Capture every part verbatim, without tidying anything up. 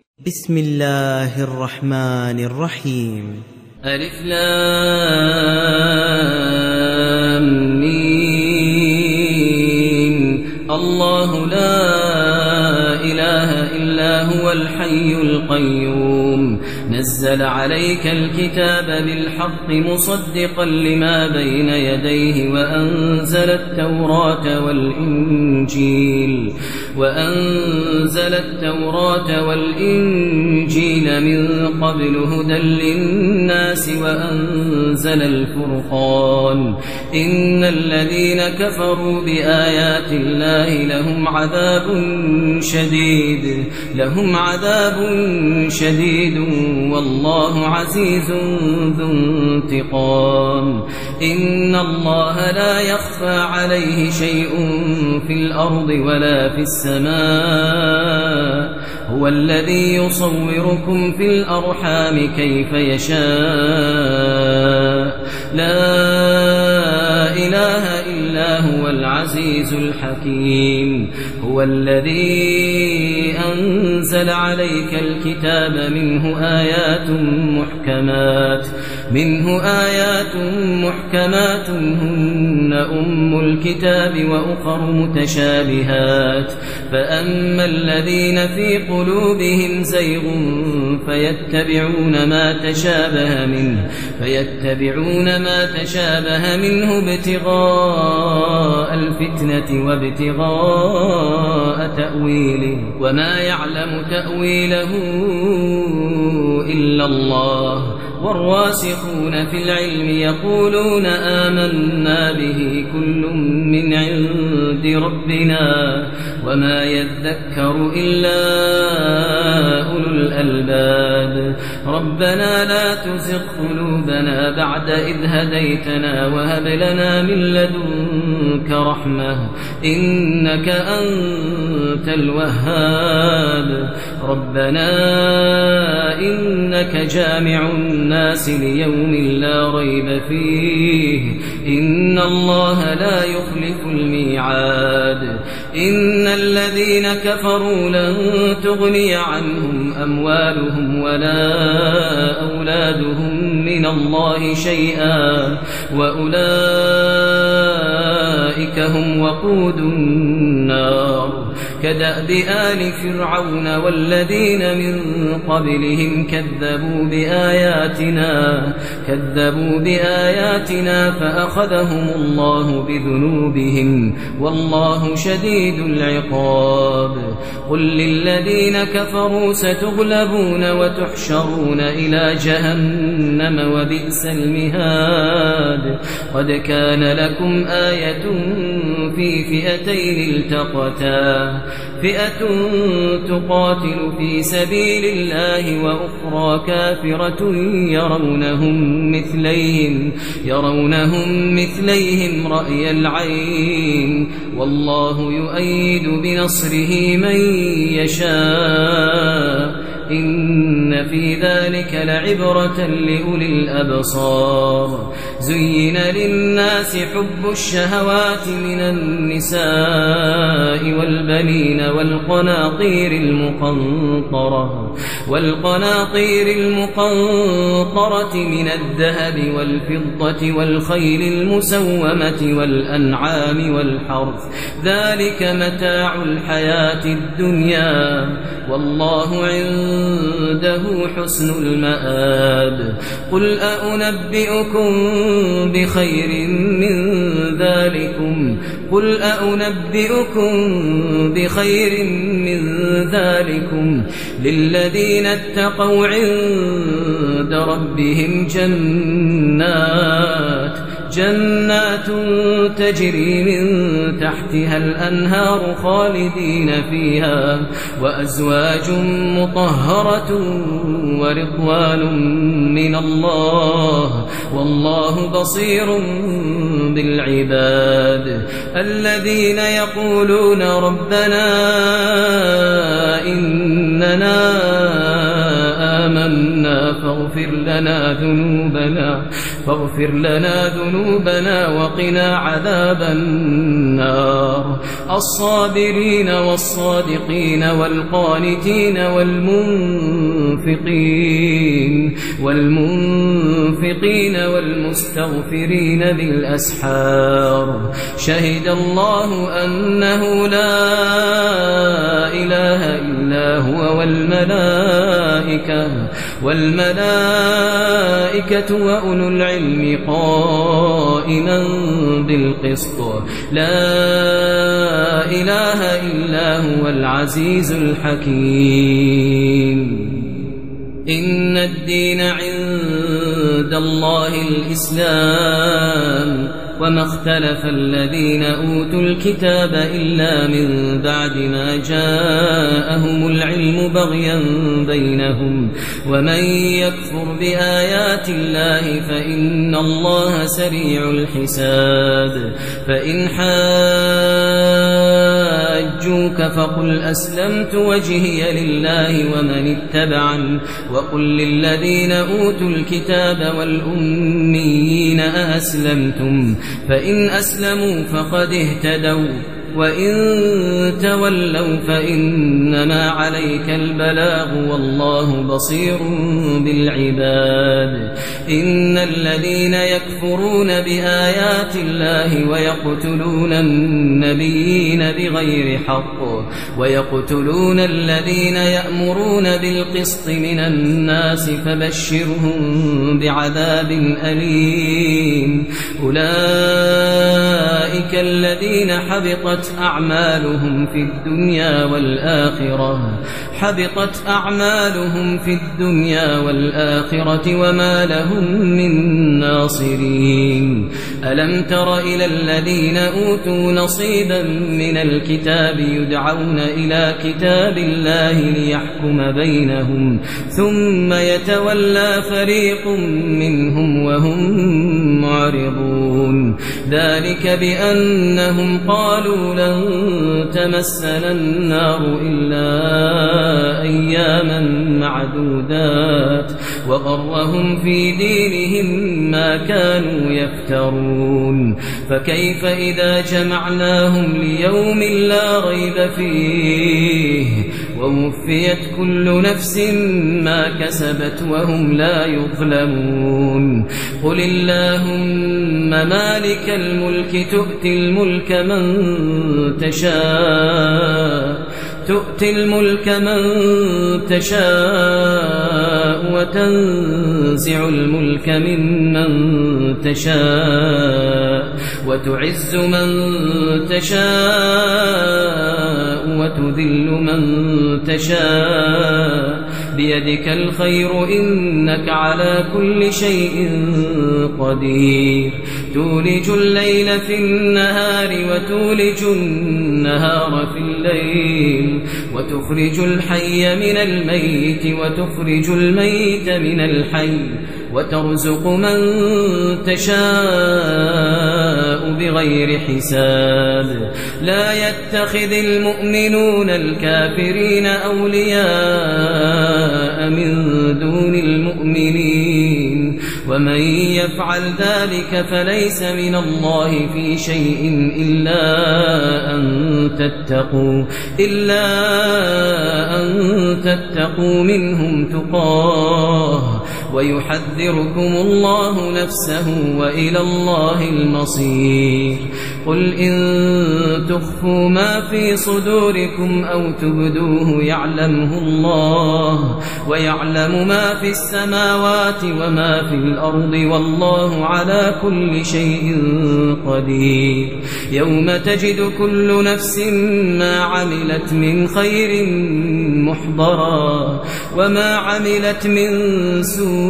بسم الله الرحمن الرحيم. ألف لام ميم. الله لا إله إلا هو الحي القيوم نزل عليك الكتاب بالحق مصدقا لما بين يديه وأنزل التوراة والإنجيل وأنزل التوراة والإنجيل من قبل هدى للناس وأنزل الفرقان إن الذين كفروا بآيات الله لهم عذاب شديد لهم عذاب شديد والله عزيز ذو انتقام إن الله لا يخفى عليه شيء في الأرض ولا في السماء هو الذي يصوركم في الأرحام كيف يشاء لا إله إلا هو العزيز الحكيم هو الذي أنزل عليك الكتاب منه آيات محكمات منه آيات محكمات هن أم الكتاب وأخر متشابهات فأما الذين في قلوبهم زيغ فيتبعون ما تشابه منه فيتبعون ما تشابه منه ابتغاء الفتنة وابتغاء تأويله وما يعلم تأويله إلا الله والراسخون في العلم يقولون آمنا به كل من عند ربنا وما يذكر إلا أولو الألباب ربنا لا تزغ قلوبنا بعد إذ هديتنا وهب لنا من لدنك رحمة إنك أنت الوهاب ربنا إنك جامع الناس ليوم لا ريب فيه إن الله لا يخلف الميعاد إن الذين كفروا لن تغني عنهم أموالهم ولا أولادهم من الله شيئا وأولئك هم وقود النار كدأب آل فرعون والذين من قبلهم كذبوا بآياتنا كذبوا بآياتنا فأخذهم الله بذنوبهم والله شديد العقاب قل للذين كفروا ستغلبون وتحشرون إلى جهنم وبئس المهاد قد كان لكم آية في فئتين التقتا فئة تقاتل في سبيل الله وأخرى كافرة يرونهم مثليهم يرونهم مثليهم رأي العين والله يؤيد بنصره من يشاء إن في ذلك لعبرة لأولي الأبصار زين للناس حب الشهوات من النساء والبنين والقناطير المقنطرة والقناطير المقنطرة من الذهب والفضة والخيل المسومة والأنعام والحرث ذلك متاع الحياة الدنيا والله عنده حسن المآب قل أأنبئكم بخير من ذلكم قل أأنبئكم بخير من ذلكم للذين اتقوا عند ربهم جنات جنات تجري من تحتها الأنهار خالدين فيها وأزواج مطهرة ورضوان من الله والله بصير بالعباد الذين يقولون ربنا إننا آمنا آمنا فاغفر لنا ذنوبنا فاغفر لنا ذنوبنا وقنا عذاب النار الصابرين والصادقين والقانتين والمنفقين والمنفقين والمستغفرين بالأسحار شهد الله أنه لا إله إلا هو والملائكة والملائكة وأولو العلم قائما بالقسط لا إله إلا هو العزيز الحكيم إن الدين عند الله الإسلام وما اختلف الذين أوتوا الكتاب إلا من بعد ما جاءهم العلم بغيا بينهم ومن يكفر بآيات الله فإن الله سريع الحساب فإن حاجوك فقل أسلمت وجهي لله ومن اتبعن وقل للذين أوتوا الكتاب والأميين أأسلمتم فإن أسلموا فقد اهتدوا وإن تولوا فإنما عليك البلاغ والله بصير بالعباد إن الذين يكفرون بآيات الله ويقتلون النبيين بغير حق ويقتلون الذين يأمرون بالقسط من الناس فبشرهم بعذاب أليم أولئك الذين حبطت أعمالهم في الدنيا والآخرة حبطت أعمالهم في الدنيا والآخرة وما لهم من ناصرين ألم تر إلى الذين أوتوا نصيبا من الكتاب يدعون إلى كتاب الله ليحكم بينهم ثم يتولى فريق منهم وهم معرضون ذلك بأنهم قالوا لن تمسنا النار إلا أياما معدودات وغرهم في دينهم ما كانوا يفترون فكيف إذا جمعناهم ليوم لا ريب فيه ووفيت كل نفس ما كسبت وهم لا يظلمون قل اللهم مالك الملك تؤتي الملك من تشاء تؤتي الملك من تشاء وتنزع الملك ممن تشاء وتعز من تشاء وتذل من تشاء بيدك الخير إنك على كل شيء قدير تولج الليل في النهار وتولج النهار في الليل وتخرج الحي من الميت وتخرج الميت من الحي وترزق من تشاء بغير حساب لا يتخذ المؤمنون الكافرين أولياء من دون المؤمنين ومن يفعل ذلك فليس من الله في شيء إلا أن تتقوا إلا أن تتقوا منهم تقاه ويحذركم الله نفسه وإلى الله المصير قل إن تخفوا ما في صدوركم أو تبدوه يعلمه الله ويعلم ما في السماوات وما في الأرض والله على كل شيء قدير يوم تجد كل نفس ما عملت من خير محضرا وما عملت من سوء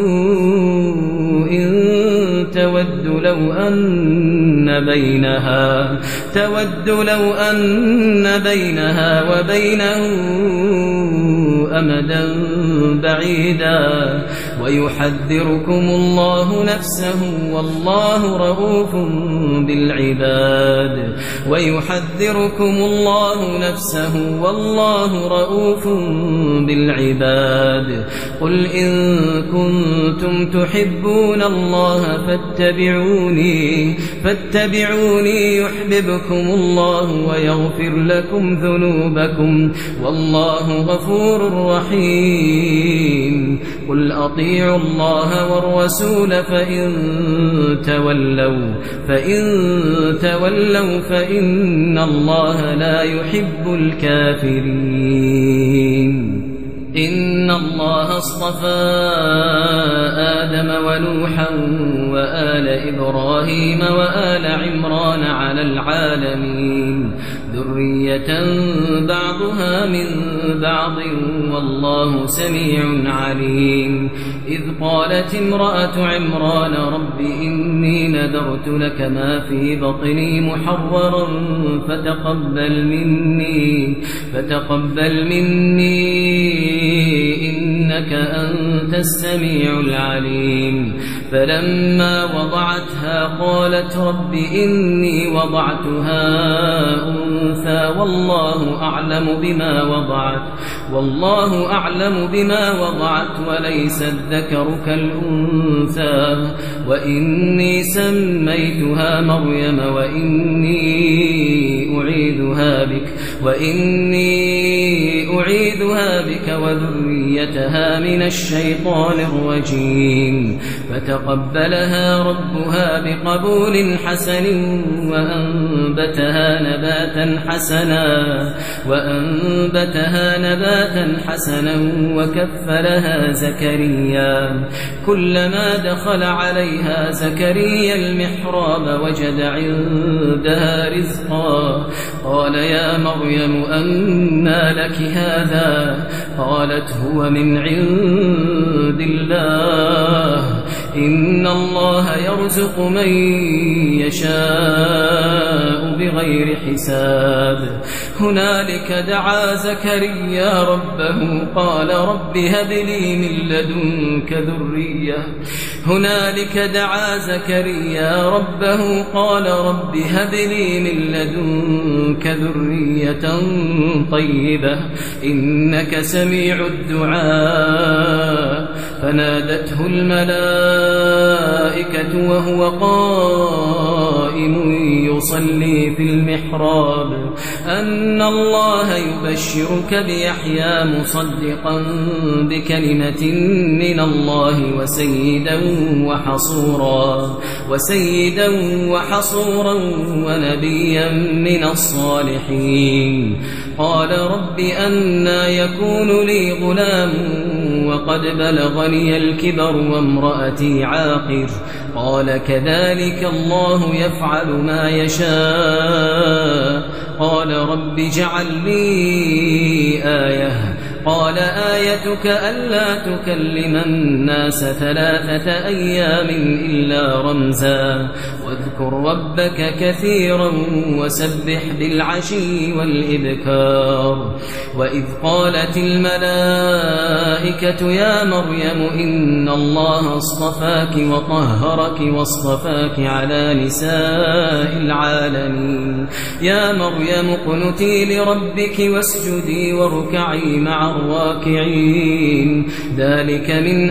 تود لو أن بينها تود لو أن بينها وبينه أمدا بعيدا ويحذركم الله نفسه والله رؤوف بالعباد ويحذركم الله نفسه والله رؤوف بالعباد قل إن كنتم تحبون الله فاتبعوني فاتبعوني يحببكم الله ويغفر لكم ذنوبكم والله غفور رحيم قل أطيعوا الله والرسول فإن تولوا فإن تولوا فإن الله لا يحب الكافرين إن الله اصطفى آدم ونوحا وآل إبراهيم وآل عمران على العالمين ذرية بعضها من بعض والله سميع عليم إذ قالت امرأة عمران رب إني نذرت لك ما في بطني محررا فتقبل مني فتقبل مني إنك أنت السميع العليم فلما وضعتها قالت رب إني وضعتها أنثى والله أعلم بما وضعت والله أعلم بما وضعت وليس الذكر كالأنثى وإني سميتها مريم وإني أعيذها بك وإني أعيذها بك وذريتها من الشيطان الرجيم فتقبلها ربها بقبول حسن وأنبتها نباتا حسنا وأنبتها نباتا حسنا وكفلها زكريا كلما دخل عليها زكريا المحراب وجد عندها رزقا قال يا مريم أنى لك هذا قالت هو من عند الله إن الله يرزق من يشاء بغير حساب هنالك دعا زكريا ربه قال رب هب لي من لدنك ذرية هنالك دعا زكريا ربه قال رب هب لي من لدنك ذرية طيبة إنك سميع الدعاء فنادته الملائكة وهو قائم يصلي في المحراب أن الله يبشرك بيحيى مصدقا بكلمة من الله وسيدا وحصورا وسيدا وحصورا ونبيا من الصالحين قال رب أنى يكون لي غلام وقد بلغني الكبر وامرأتي عاقر قال كذلك الله يفعل ما يشاء قال رب اجعل لي آية قال آيتك ألا تكلم الناس ثلاثة أيام إلا رمزا واذكر ربك كثيرا وسبح بالعشي والإبكار وإذ قالت الملائكة يا مريم إن الله اصطفاك وطهرك واصطفاك على نساء العالمين يا مريم اقنتي لربك واسجدي واركعي مع الراكعين ذلك من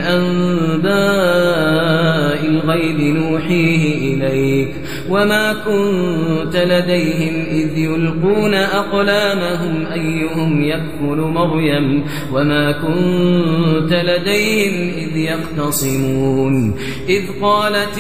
أنباء الغيب نوحيه إليك وما كنت لديهم إذ يلقون أقلامهم أيهم يكفل مريم وما كنت لديهم إذ يختصمون إذ قالت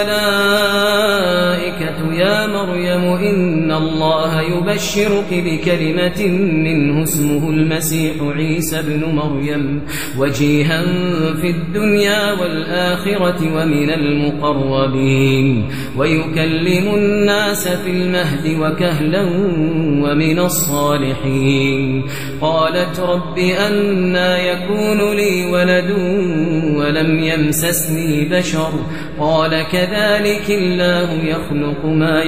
الملائكة يا مريم إن الله يبشرك بكلمة منه اسمه المسيح عيسى ابن مريم وجيها في الدنيا والآخرة ومن المقربين ويكلم الناس في المهد وكهلا ومن الصالحين قالت رب أنى يكون لي ولد ولم يمسسني بشر قال كذلك الله يخلق ما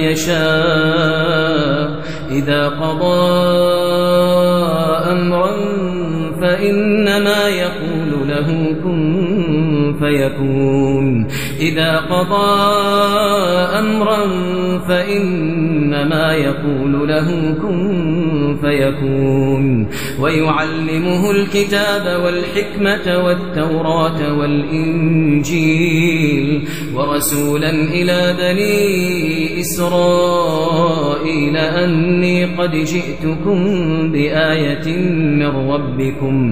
يشاء إذا قضى أمرا فإنما يقول له كن فيكون إذا قضى أمرا فإنما يقول له كن فيكون ويعلمه الكتاب والحكمة والتوراة والإنجيل ورسولا إلى بني إسرائيل أني قد جئتكم بآية من ربكم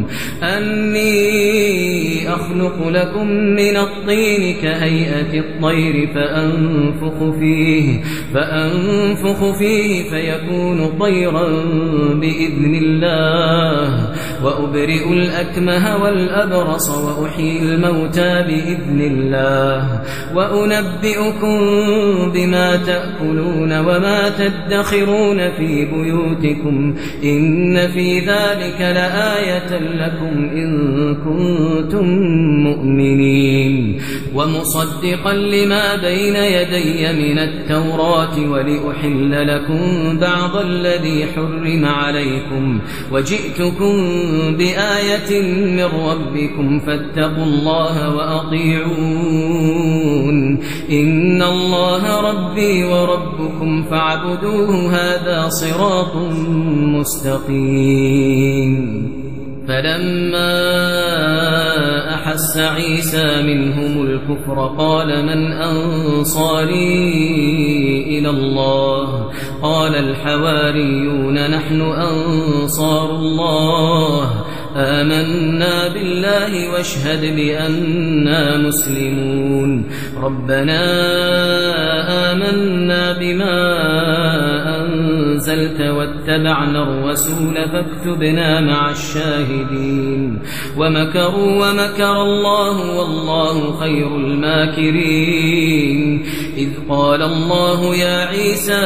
أني أخلق لكم من الطين كهيئة الطير فأنفخ فيه فأنفخ فيه فيكون طيرا بإذن الله وأبرئ الأكمه والأبرص وأحيي الموتى بإذن الله وأنبئكم بما تأكلون وما تدخرون في بيوتكم إن في ذلك لآية لكم إن كنتم مؤمنين ومصدقا لما بين يدي من التوراة ولأحل لكم بعض الذي حرم عليكم وجئتكم بآية من ربكم فاتقوا الله وأطيعون إن الله ربي وربكم فاعبدوه هذا صراط مستقيم فلما أحس عيسى منهم الكفر قال من أنصاري إلى الله قال الحواريون نحن أنصار الله آمنا بالله واشهد بأننا مسلمون ربنا آمنا بما أنزلت واتبعنا الرسول فاكتبنا مع الشاهدين ومكروا ومكر الله والله خير الماكرين إذ قال الله يا عيسى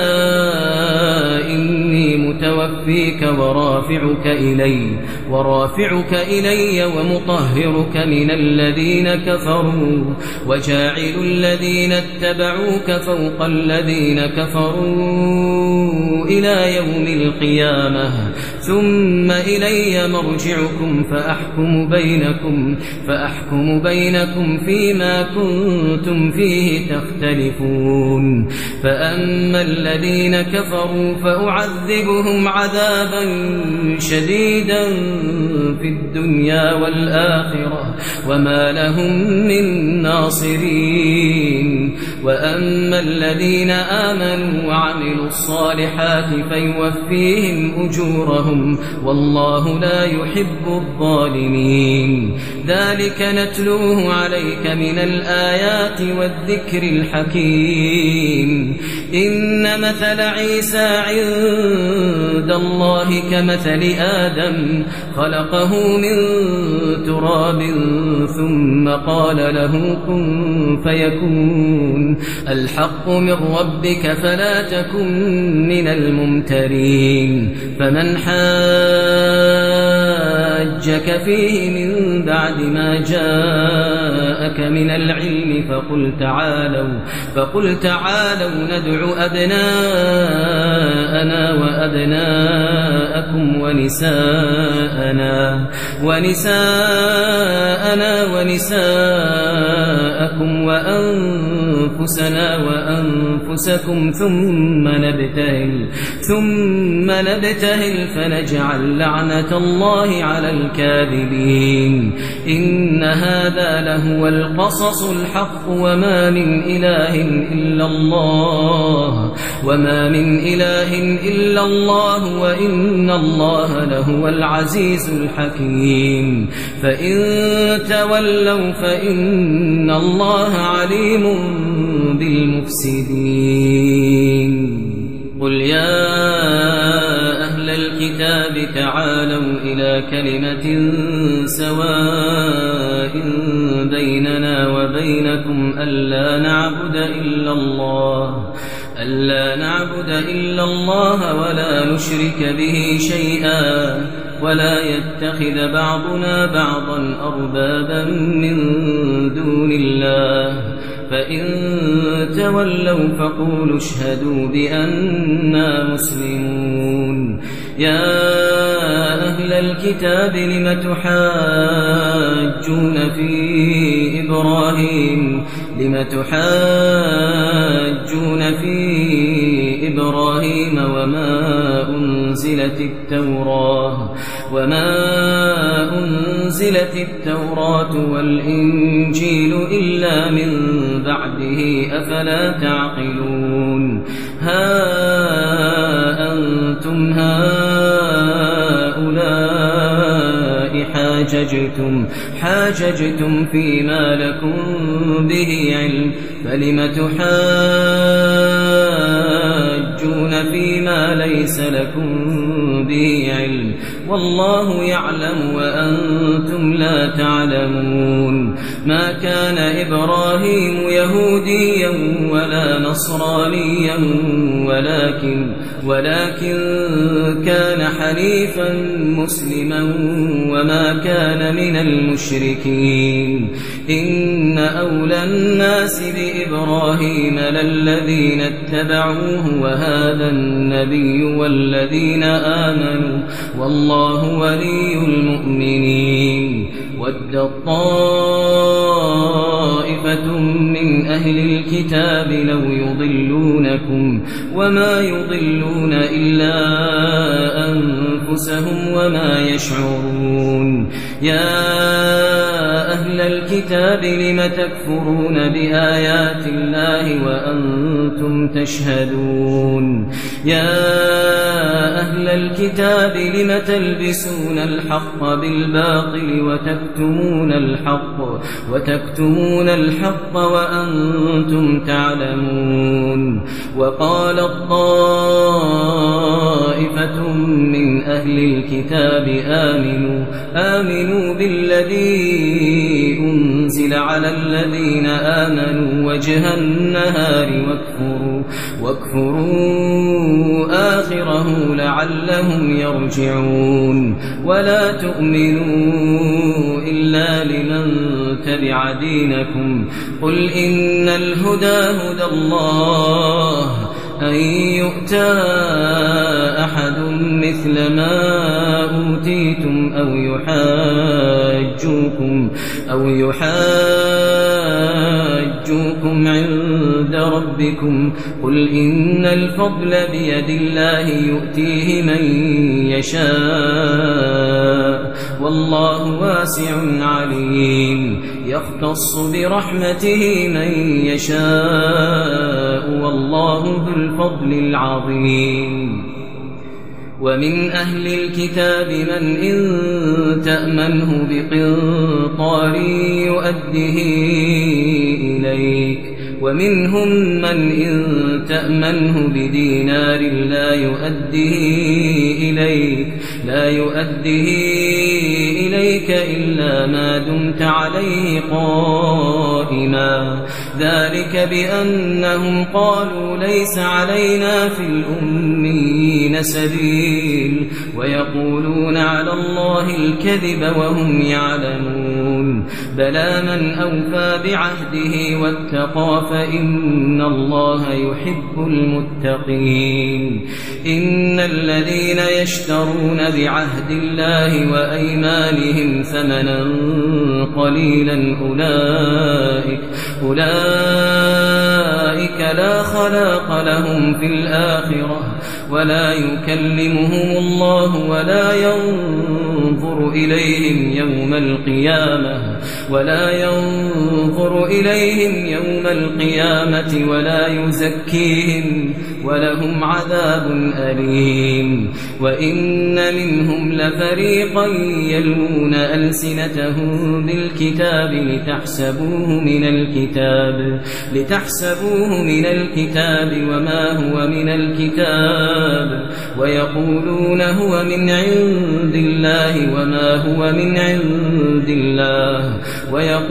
إني متوفيك ورافعك إلي ورافعك إلي ومطهرك من الذين كفروا وجاعل الذين اتبعوك فوق الذين كفروا إلى يوم القيامة ثم إلي مرجعكم فأحكم بينكم فأحكم بينكم فيما كنتم فيه تختلفون فأما الذين كفروا فأعذبهم عذابا شديدا في الدنيا والآخرة وما لهم من ناصرين وأما الذين آمنوا وعملوا الصالحات فيوفيهم أجورهم والله لا يحب الظالمين ذلك نتلوه عليك من الآيات والذكر الحكيم إن مثل عيسى عند الله كمثل آدم خلقه من تراب ثم قال له كن فيكون الحق من ربك فلا تكن من الممترين فمن حاجك فيه من بعد ما جاءك من العلم فقل تعالوا فقل تعالوا ندع أبناءنا وأبناءكم ونساءنا ونساءنا ونساءكم وأنفسنا وأنفسكم ثم نبتهل ثم نبتهل فنجعل لعنة الله على الكاذبين إن هذا لهو القصص الحق وما من إله إلا الله وما من إله إلا الله وإن الله لهو العزيز الحكيم فإن تولوا فإن الله عليم بالمفسدين قل يا أهل الكتاب تعالوا إلى كلمة سواء بيننا وبينكم ألا نعبد إلا الله ألا نعبد إلا الله ولا نشرك به شيئا ولا يتخذ بعضنا بعضا أربابا من دون الله فإن تولوا فقولوا اشهدوا بأننا مسلمون يا أهل الكتاب لم تحاجون في إبراهيم لم تحاجون في إبراهيم وما أنزلت التوراة وما أنزلت التوراة والإنجيل إلا من بعده أفلا تعقلون ها أنتم هؤلاء حاججتم حاججتم فيما لكم به علم فلم تحاجون فيما ليس لكم به علم والله يعلم وأنتم لا تعلمون ما كان إبراهيم يهوديا ولا نصرانيا ولكن ولكن كان حنيفا مسلما وما كان من المشركين إن أولى الناس بإبراهيم للذين اتبعوه وهذا النبي والذين آمنوا والله ولي المؤمنين ود طائفة من أهل الكتاب لو يضلونكم وما يضلون إلا أنفسهم وما يشعرون يا أهل الكتاب لم تكفرون بآيات الله وأنتم تشهدون يا أهل الكتاب لم تلبسون الحق بالباطل وتكتمون الحق وتكتمون الحق وأنتم تعلمون وقال الطائفة من أهل الكتاب آمنوا آمنوا بالذي أنزل على الذين آمنوا وجه النهار واكفروا واكفروا آخره لعلهم يرجعون ولا تؤمنوا إلا لمن تبع دينكم قل إن الهدى هدى الله أن يؤتى أحد مثل ما أوتيتم أو يحاجوكم أو يحاجوكم عند ربكم قل إن الفضل بيد الله يؤتيه من يشاء والله واسع عليم يختص برحمته من يشاء والله ذو الفضل العظيم ومن أهل الكتاب من إن تأمنه بقنطار يؤده إليك ومنهم من إن تأمنه بدينار لا يؤده إليك لا يؤده إليك إلا ما دمت عليه قائما ذلك بأنهم قالوا ليس علينا في الأميين سبيل ويقولون على الله الكذب وهم يعلمون بلى من أوفى بعهده واتقى فإن الله يحب المتقين إن الذين يشترون بعهد الله وأيمانهم ثمنا قليلا أولئك أولئك لا خلاق لهم في الآخرة ولا يكلمهم الله ولا ينظر إليهم يوم القيامة ولا ينظر إليهم يوم القيامة ولا يزكيهم ولهم عذاب أليم وإن منهم لفريقا يلوون ألسنتهم بالكتاب لتحسبوه من الكتاب لتحسبوه من الكتاب وما هو من الكتاب ويقولون هو من عند الله وما هو من عند الله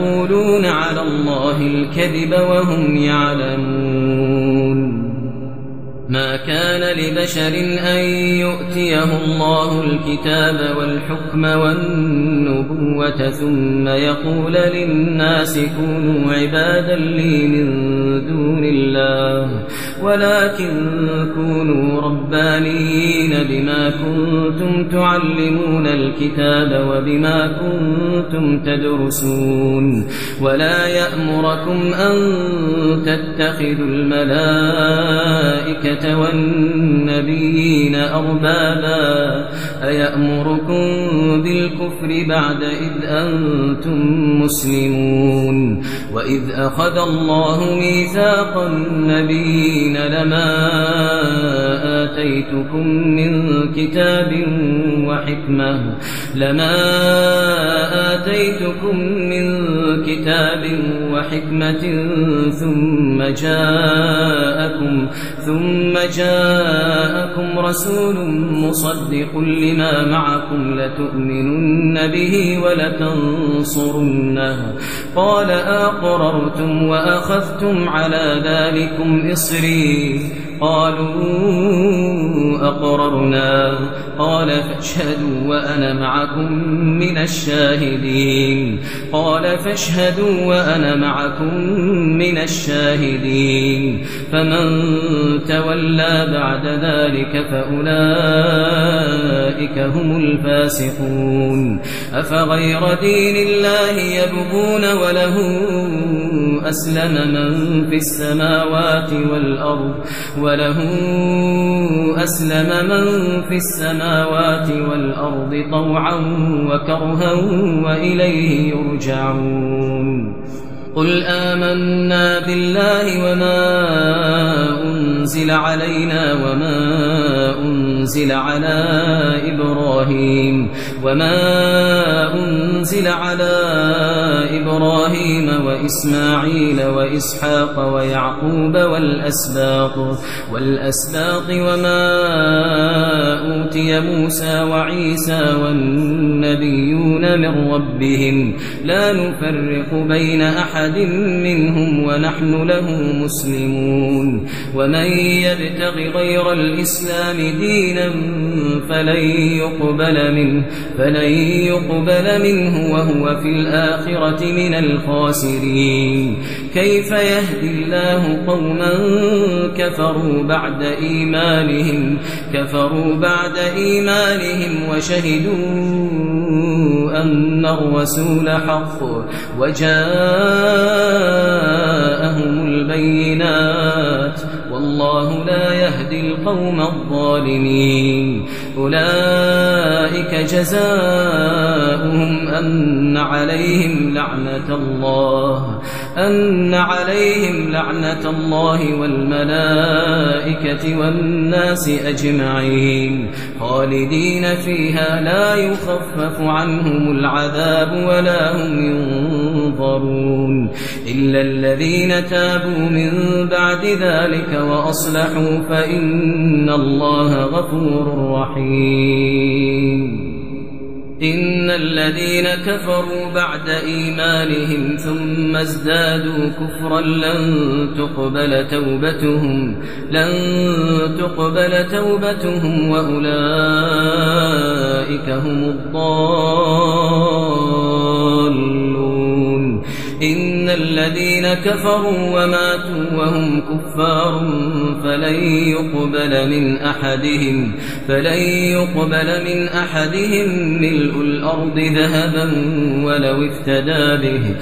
ويقولون على الله الكذب وهم يعلمون ما كان لبشر أن يؤتيه الله الكتاب والحكم والنبوة ثم يقول للناس كونوا عبادا لي من دون الله ولكن كونوا ربانيين بما كنتم تعلمون الكتاب وبما كنتم تدرسون ولا يأمركم أن تتخذوا الملائكة والنبيين أربابا أيأمركم بالكفر بعد إذ أنتم مسلمون وإذ أخذ الله ميثاق النبيين لما آتيتكم من كتاب وحكمة لما آتيتكم من كتاب وحكمة ثم جاءكم ثم جاءكم رسول مصدق لما معكم لتؤمنن به ولتنصرنه قال أقررتم وأخذتم على ذلكم إصري قالوا أقررنا قال فاشهدوا وأنا معكم من الشاهدين قال فاشهدوا وأنا معكم من الشاهدين فمن تولى بعد ذلك فأولئك هم الفاسقون أفغير دين الله يبغون وله أسلم من في السماوات والأرض وله أسلم من في السماوات والأرض طوعا وكرها وإليه يرجعون قل آمنا بالله وما أنزل علينا وما أنزل على إبراهيم وما أنزل على إبراهيم وإسماعيل وإسحاق ويعقوب والأسباط والأسباط وما أوتي موسى وعيسى والنبيون من ربهم لا نفرق بين أحد منهم ونحن له مسلمون ومن يبتغ غير الإسلام دينا فلن يقبل منه فلن يقبل منه وهو في الآخرة من الخاسرين كيف يهدي الله قوما كفروا بعد إيمانهم كفروا بعد إيمانهم وشهدوا أن الرسول حق وجاءهم البينات والله لا يهدي القوم الظالمين أولئك جزاؤهم أن عليهم لعنة الله أن عليهم لعنة الله والملائكة والناس أجمعين خالدين فيها لا يخفف عنهم العذاب ولا هم ينظرون إلا الذين تابوا من بعد ذلك وأصلحوا فإن الله غفور رحيم إن الذين كفروا بعد إيمانهم ثم ازدادوا كفرا لن تقبل توبتهم لن تقبل توبتهم وأولئك هم الضالون إن الذين كفروا وماتوا وهم كفار فلن يقبل من أحدهم فلن يقبل من أحدهم ملء الأرض ذهبا ولو افتدى به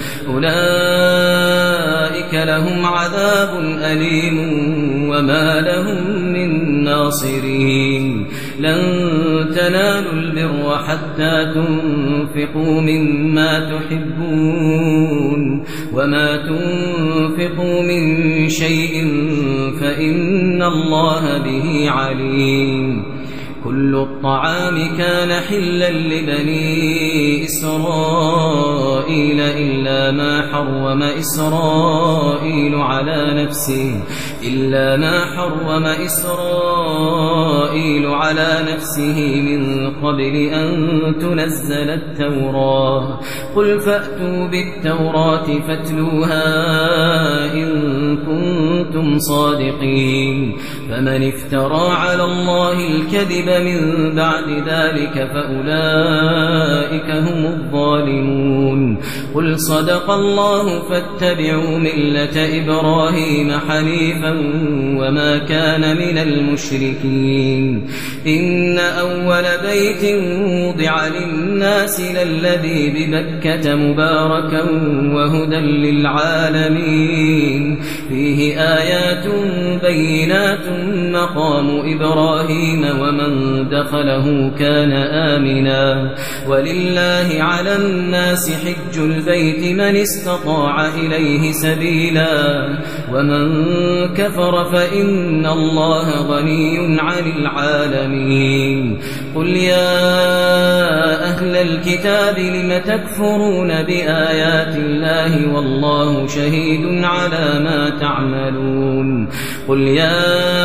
أولئك لهم عذاب أليم وما لهم من ناصرين لن تنالوا البر حتى تنفقوا مما تحبون وما تنفقوا من شيء فإن الله به عليم كل الطعام كان حلا لبني إسرائيل إلا ما حرم إسرائيل على نفسه إلا ما حرم إسرائيل على نفسه من قبل أن تنزل التوراة قل فأتوا بالتوراة فاتلوها إن كنتم صادقين فمن افترى على الله الكذب من بعد ذلك فأولئك هم الظالمون قل صدق الله فاتبعوا ملة إبراهيم حنيفا وما كان من المشركين إن أول بيت وضع للناس للذي ببكة مباركا وهدى للعالمين فيه آيات بينات مقام إبراهيم ومن دخله كان آمنا ولله على الناس حج البيت من استطاع إليه سبيلا ومن كفر فإن الله غني عن العالمين قل يا أهل الكتاب لم تكفرون بآيات الله والله شهيد على ما تعملون قل يا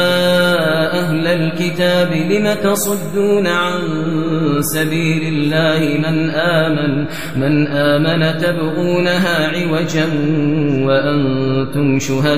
أهل الكتاب لم تصدون عن سبيل الله من آمن من آمن تبغونها عوجا وأنتم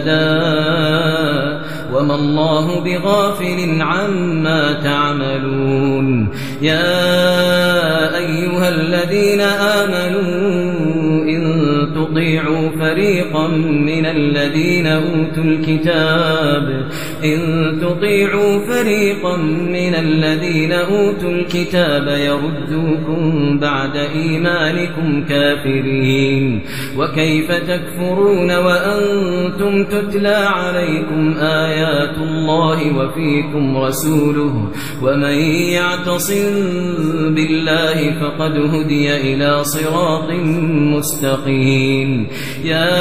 شهداء وما الله بغافل عما تعملون يا أيها الذين آمنوا إن تطيعوا فريقا من الذين أوتوا الكتاب إن تطيعوا فريقا من الذين أوتوا الكتاب يردوكم بعد إيمانكم كافرين وكيف تكفرون وأنتم تتلى عليكم آيات الله وفيكم رسوله ومن يعتصم بالله فقد هدي إلى صراط مستقيم يا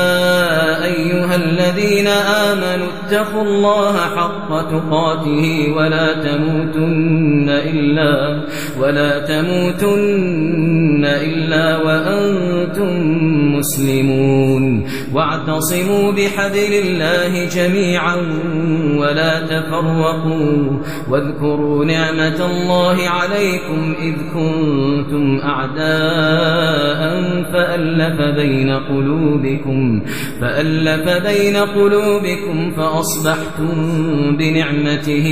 أيها الذين آمنوا اتقوا الله حق تقاته ولا تموتن إلا ولا تموتن إلا وأنتم مسلمون واعتصموا بحبل الله جميعا ولا تفرقوا واذكروا نعمة الله عليكم إذ كنتم أعداء فألف بين قلوبكم فألف بين قلوبكم فأصبحتم بنعمته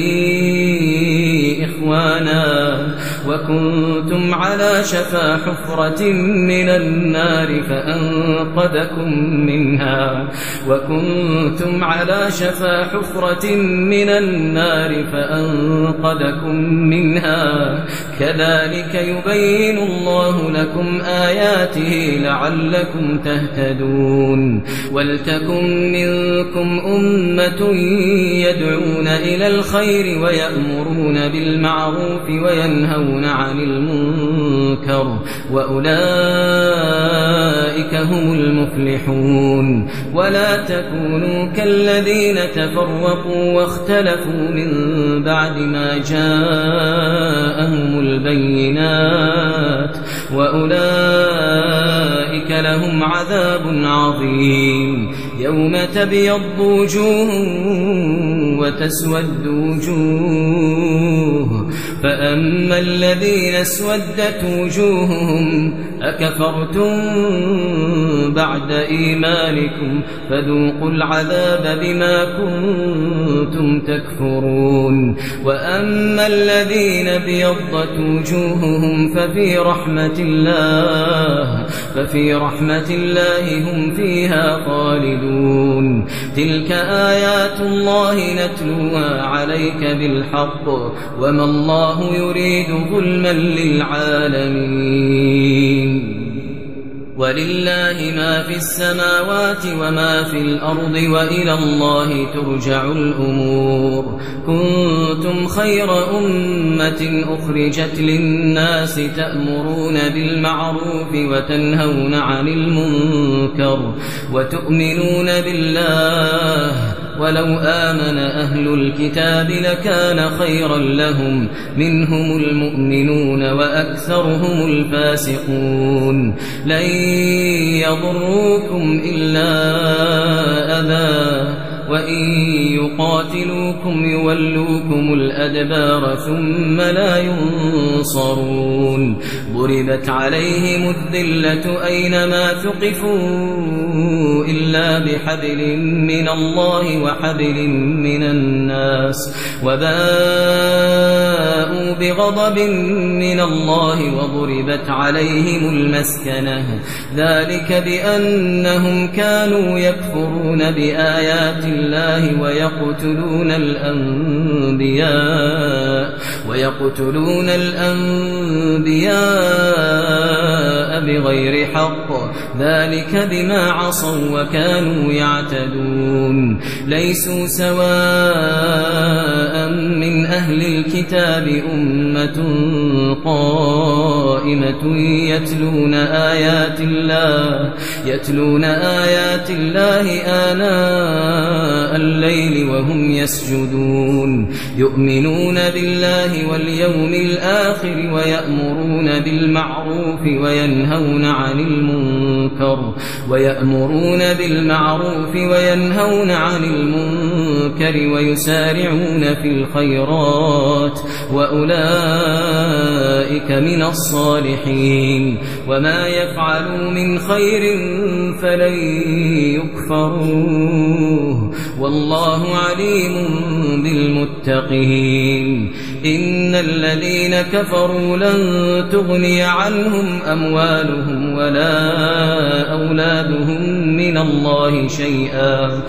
إخوانا وكنتم على شفا حفرة من النار فأنقذكم منها وكنتم على شفا حفرة من النار فأنقذكم منها كذلك يبين الله لكم آياته لعلكم تهتدون ولتكن منكم أمة يدعون إلى الخير ويأمرون بالمعروف وينهون عن المنكر وأولئك هم المفلحون ولا تكونوا كالذين تفرقوا واختلفوا من بعد ما جاءهم البينات وأولئك لهم عذاب عظيم يوم تبيض وجوه وتسود وجوه فأما الذين اسودت وجوههم أكفرتم بعد إيمانكم فذوقوا العذاب بما كنتم تكفرون وأما الذين بيضت وجوههم ففي رحمة الله ففي رحمة الله هم فيها خالدون تلك آيات الله نتلوها عليك بالحق وما الله يريد ظلما للعالمين ولله ما في السماوات وما في الأرض وإلى الله ترجع الأمور كنتم خير أمة أخرجت للناس تأمرون بالمعروف وتنهون عن المنكر وتؤمنون بالله ولو آمن أهل الكتاب لكان خيرا لهم منهم المؤمنون وأكثرهم الفاسقون لن يضروكم إلا أذى وإن يقاتلوكم يولوكم الأدبار ثم لا ينصرون ضربت عليهم الذلة أينما ثقفوا إلا بحبل من الله وحبل من الناس وباءوا بغضب من الله وضربت عليهم المسكنة ذلك بأنهم كانوا يكفرون بآيات الله ويقتلون الأنبياء ويقتلون الأنبياء بغير حق ذلك بما عصوا وكانوا يعتدون ليسوا سواء من أهل الكتاب أمة قائمة يتلون آيات الله يتلون آيات الله آناء الليل وهم يسجدون يؤمنون بالله واليوم الآخر ويأمرون بالمعروف وينهون عن المنكر ويأمرون بالمعروف وينهون عن المنكر ويسارعون في الخيرات وأولئك من الصالحين وما يفعلوا من خير فلن يكفروه والله عليم بالمتقين إن الذين كفروا لن تغني عنهم أموالهم ولا أولادهم من الله شيئا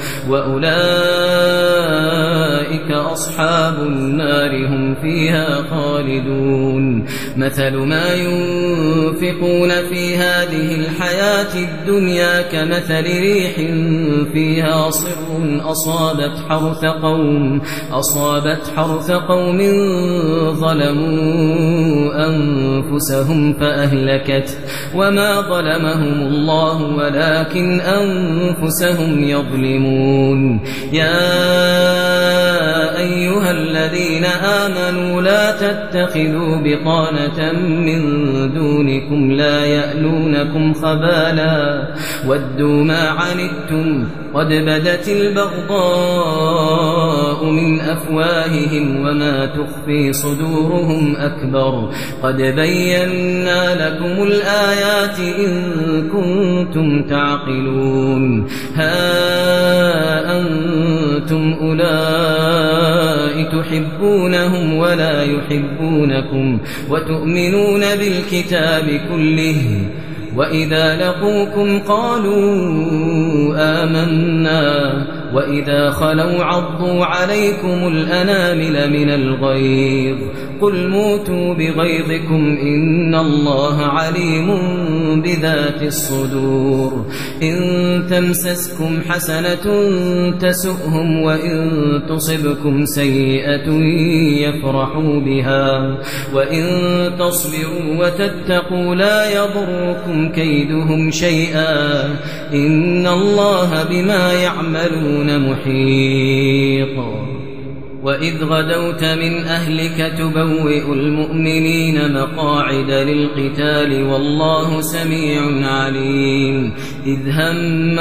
وأولئك أصحاب النار هم فيها خالدون مثل ما ينفقون في هذه الحياة الدنيا كمثل ريح فيها صر أصابت حرث قوم أصابت حرث قوم ظلموا أنفسهم فأهلكت وما ظلمهم الله ولكن أنفسهم يظلمون يا أيها الذين آمنوا لا تتخذوا بطانة من دونكم لا يألونكم خبالا ودوا ما عنتم قد بدت البغضاء من أفواههم وما تخفي صدورهم أكبر قد بينا لكم الآيات إن كنتم تعقلون ها أنتم أولئك تحبونهم ولا يحبونكم وتؤمنون بالكتاب كله وإذا لقوكم قالوا آمنا وإذا خلوا عضوا عليكم الأنامل من الغيظ قل موتوا بغيظكم إن الله عليم بذات الصدور إن تمسسكم حسنة تسؤهم وإن تصبكم سيئة يفرحوا بها وإن تصبروا وتتقوا لا يضركم كيدهم شيئا إن الله بما يعملون محيط وإذ غدوت من أهلك تبوئ المؤمنين مقاعد للقتال والله سميع عليم إذ هم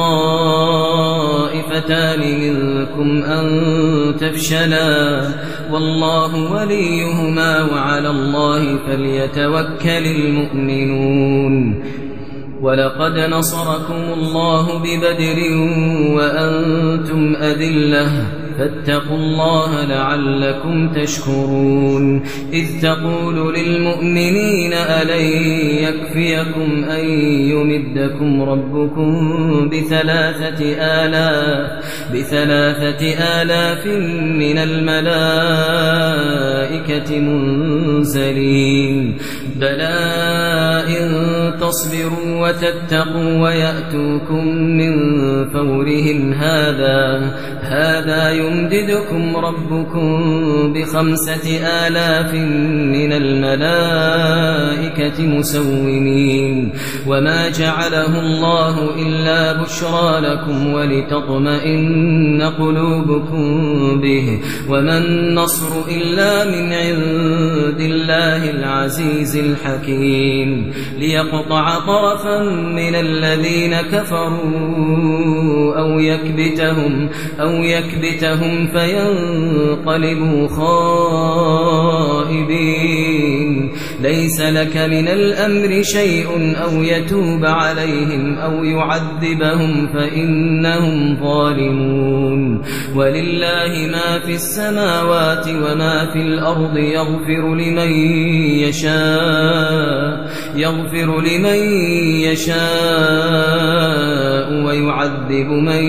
الطائفتان منكم أن تفشلا والله وليهما وعلى الله فليتوكل المؤمنون ولقد نصركم الله ببدر وأنتم أذلة فاتقوا الله لعلكم تشكرون إذ تقول للمؤمنين ألن يكفيكم أن يمدكم ربكم بثلاثة آلاف بثلاثة آلاف من الملائكة منزلين بلى إن تصبروا وتتقوا ويأتوكم من فورهم هذا هذا يمددكم ربكم بخمسة آلاف من الملائكة مسومين وما جعله الله إلا بشرى لكم ولتطمئن قلوبكم به وما النصر إلا من عند الله العزيز الحكيم ليقطع طرفا من الذين كفروا أو يكبتهم أو يكبتهم فينقلبوا خائبين ليس لك من الأمر شيء أو يتوب عليهم أو يعذبهم فإنهم ظالمون ولله ما في السماوات وما في الأرض يغفر لمن يشاء يغفر لمن يشاء ويعذب من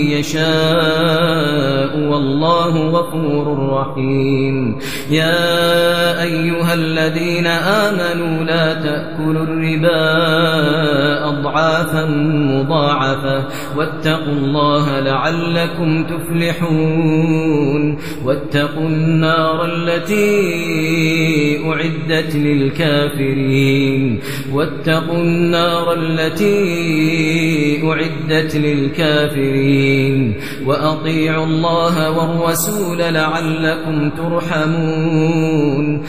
يشاء والله غفور رحيم يا أيها الذين آمنوا لا تأكلوا الربا أضعافا مضاعفة واتقوا الله لعلكم تفلحون واتقوا النار التي أعدت للكافرين واتقوا النار التي أعدت للكافرين وأطيعوا الله والرسول لعلكم ترحمون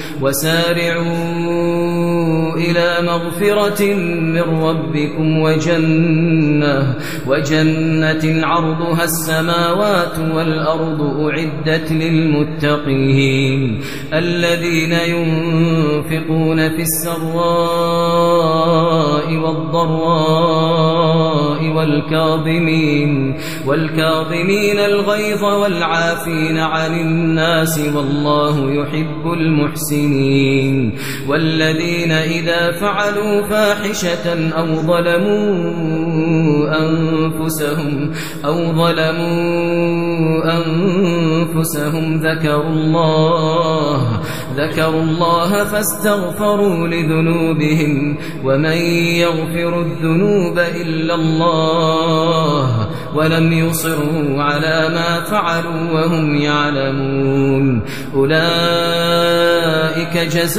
وسارعوا إلى مغفرة من ربكم وجنة وجنة عرضها السماوات والأرض أعدت للمتقين الذين ينفقون في السراء والضراء والكاظمين والكاظمين الغيظ والعافين عن الناس والله يحب المحسنين والذين إذا فعلوا فاحشة أو ظلموا أنفسهم أو ظلموا أنفسهم ذكروا الله ذكروا الله فاستغفروا لذنوبهم ومن يغفر الذنوب إلا الله ولم يصروا على ما فعلوا وهم يعلمون أولئك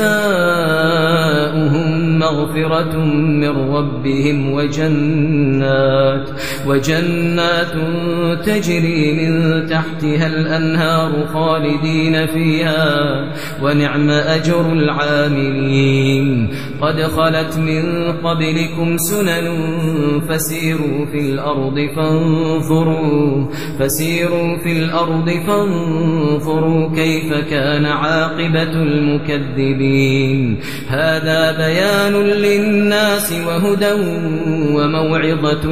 جزاؤهم مغفرة من ربهم وجنات وجنات تجري من تحتها الأنهار خالدين فيها ونعم أجر العاملين قد خلت من قبلكم سنن فسيروا في الأرض فانظروا فسيروا في الأرض فانظروا كيف كان عاقبة المكذبين هذا بيان للناس وهدى وموعظة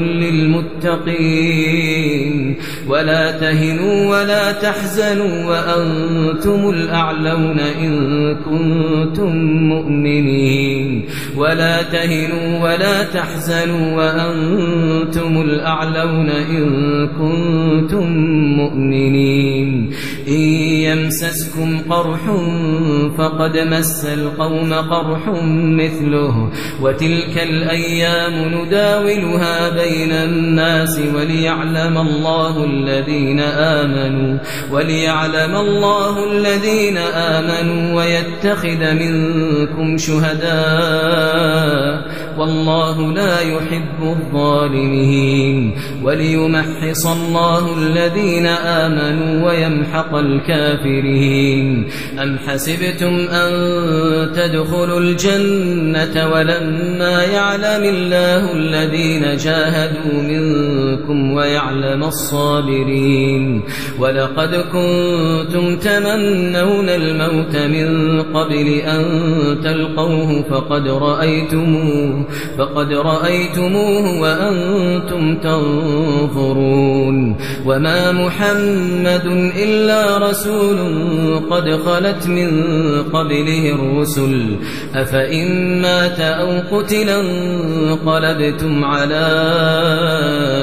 للمتقين ولا تهنوا ولا تحزنوا وأنتم الأعلون إن كنتم مؤمنين ولا تهنوا ولا تحزنوا وأنتم الأعلون إن كنتم مؤمنين إن يمسسكم قرح فقد مس القوم قرح مثله وتلك الأيام نداولها بين الناس وليعلم الله الذين آمنوا وليعلم الله الذين آمنوا ويتخذ منكم شهداء والله لا يحب الظالمين وليمحص الله الذين آمنوا ويمحق الكافرين أم حسبتم أن تدخلوا الجنة ولما يعلم الله الذين جاهدوا منكم ويعلم الصابرين ولقد كنتم تمنون الموت من قبل أن تلقوه فقد رأيتموه فقد رأيتموه وأنتم تنظرون وما محمد إلا رسول قد خلت من قبله الرسل أفإن مات أو قتلا انقلبتم على أعقابكم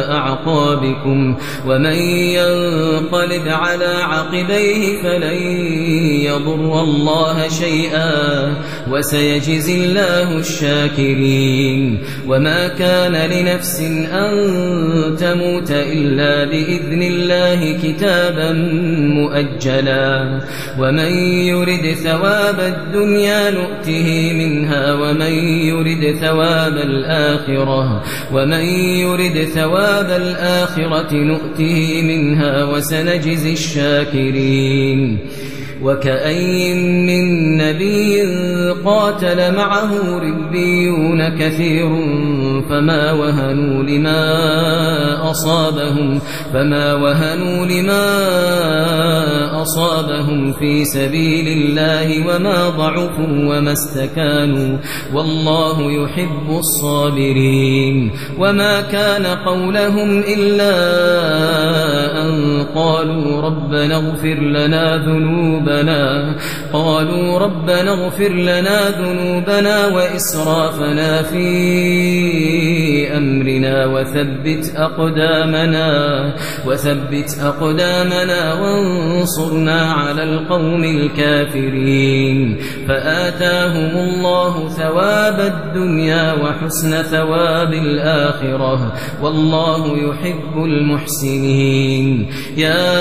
أعقابكم ومن ينقلب على عقبيه فلن يضر الله شيئا وسيجزي الله الشاكرين وما كان لنفس أن تموت إلا بإذن الله كتابا مؤجلا ومن يرد ثواب الدنيا نؤته منها ومن يرد ثواب الآخرة ومن يرد ثواب الآخرة نؤته منها وسنجزي الشاكرين وكأي من نبي قاتل معه ربيون كثير فما وهنوا لما أصابهم فما وهنوا لما أصابهم في سبيل الله وما ضعفوا وما استكانوا والله يحب الصابرين وما كان قولهم إلا أن قالوا ربنا اغفر لنا ذنوبنا قالوا ربنا اغفر لنا ذنوبنا وإسرافنا في أمرنا وثبت أقدامنا وثبت أقدامنا وانصرنا على القوم الكافرين فآتاهم الله ثواب الدنيا وحسن ثواب الآخرة والله يحب المحسنين يا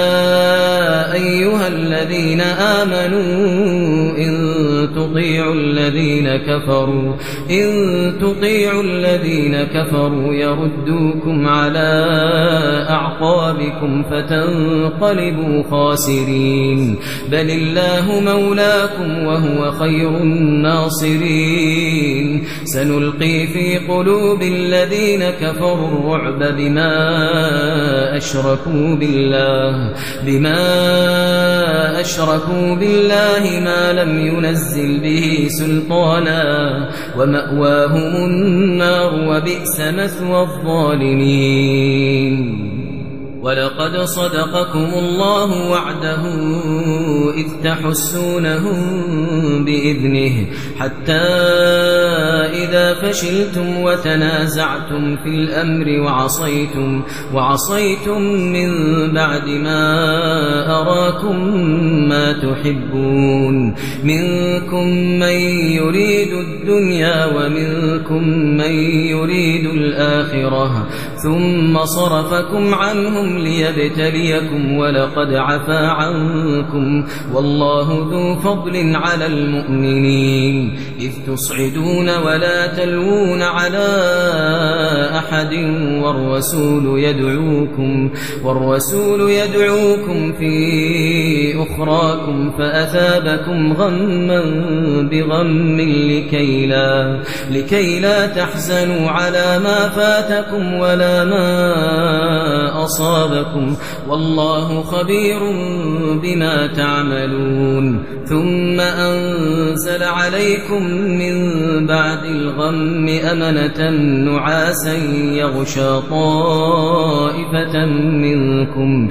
أيها الذين آمنوا إن تطيعوا الذين كفروا إن تطيعوا الذين كفروا يردوكم على أعقابكم فتنقلبوا خاسرين بل الله مولاكم وهو خير الناصرين سنلقي في قلوب الذين كفروا الرعب بما أشركوا بالله بما أشركوا بالله ما لم ينزل به سلطانا ومأواهم النار وبئس مثوى الظالمين ولقد صدقكم الله وعده إذ تحسونهم بإذنه حتى إذا فشلتم وتنازعتم في الأمر وعصيتم وعصيتم من بعد ما أراكم ما تحبون منكم من يريد الدنيا ومنكم من يريد الآخرة ثم صرفكم عنهم ليبتليكم ولقد عفا عنكم والله ذو فضل على المؤمنين إذ تصعدون ولا تلوون على أحد والرسول يدعوكم والرسول يدعوكم في أخراكم فأثابكم غما بغم لكي لا لكي لا تحزنوا على ما فاتكم ولا ما أصابكم والله خبير بما تعملون ثم أنزل عليكم من بعد الغم أمنة نعاسا يغشى طائفة منكم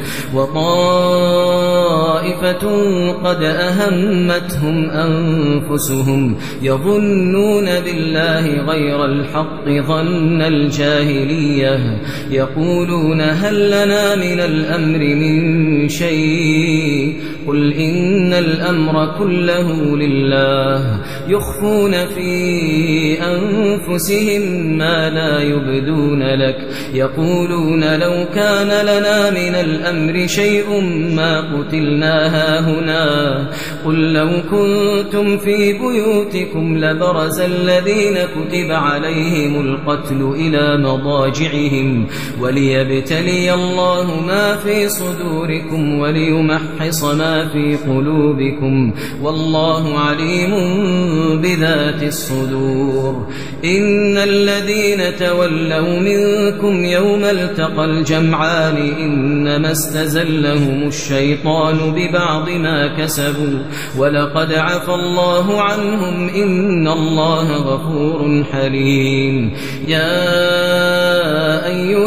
وطائفة قد أهمتهم أنفسهم يظنون بالله غير الحق ظن الجاهلية يقولون هل لنا من الأمر من شيء قل إن الأمر كله لله يخفون في أنفسهم ما لا يبدون لك يقولون لو كان لنا من الأمر شيء ما قتلنا هاهنا قل لو كنتم في بيوتكم لبرز الذين كتب عليهم القتل إلى مضاجعهم وليبتلي الله ما في صدوركم وليمحص ما في قلوبكم والله عليم بذات الصدور إن الذين تولوا منكم يوم التقى الجمعان إنما استزلهم الشيطان ببعض ما كسبوا ولقد عفى الله عنهم إن الله غفور حليم يا أيها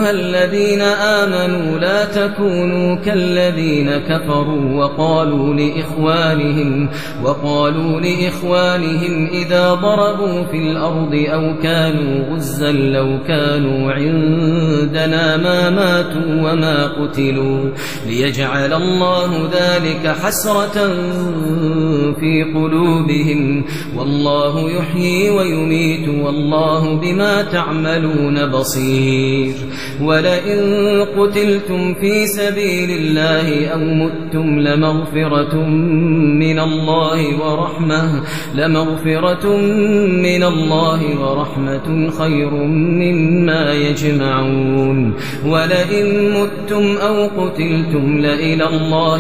أيها الذين آمنوا لا تكونوا كالذين كفروا وقالوا لإخوانهم وقالوا لإخوانهم إذا ضربوا في الأرض أو كانوا غزا لو كانوا عندنا ما ماتوا وما قتلوا ليجعل الله ذلك حسرة في قلوبهم والله يحيي ويميت والله بما تعملون بصير. ولئن قتلتم في سبيل الله أو متم لمغفرة من الله ورحمة لمغفرة من الله ورحمة خير مما يجمعون. ولئن متم أو قتلتم لإلى الله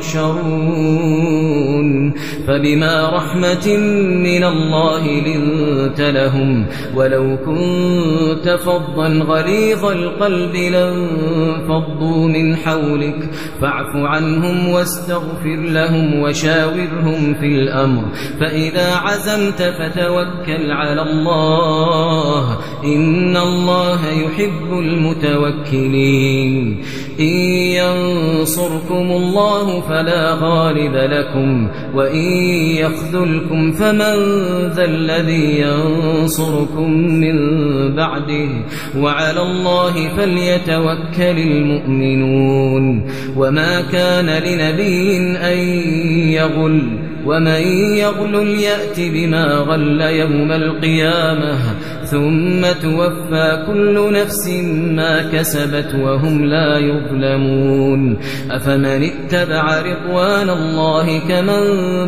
تحشرون فبما رحمة من الله لنت لهم ولو كنت فظا غليظ القلب لانفضوا من حولك فاعف عنهم واستغفر لهم وشاورهم في الأمر فإذا عزمت فتوكل على الله إن الله يحب المتوكلين. إن ينصركم الله فلا غالب لكم وإن يخذلكم فمن ذا الذي ينصركم من بعده وعلى الله فليتوكل المؤمنون. وما كان لنبي أن يغل ومن يغل يأت بما غل يوم القيامة ثم توفى كل نفس ما كسبت وهم لا يظلمون. أفمن اتبع رضوان الله كمن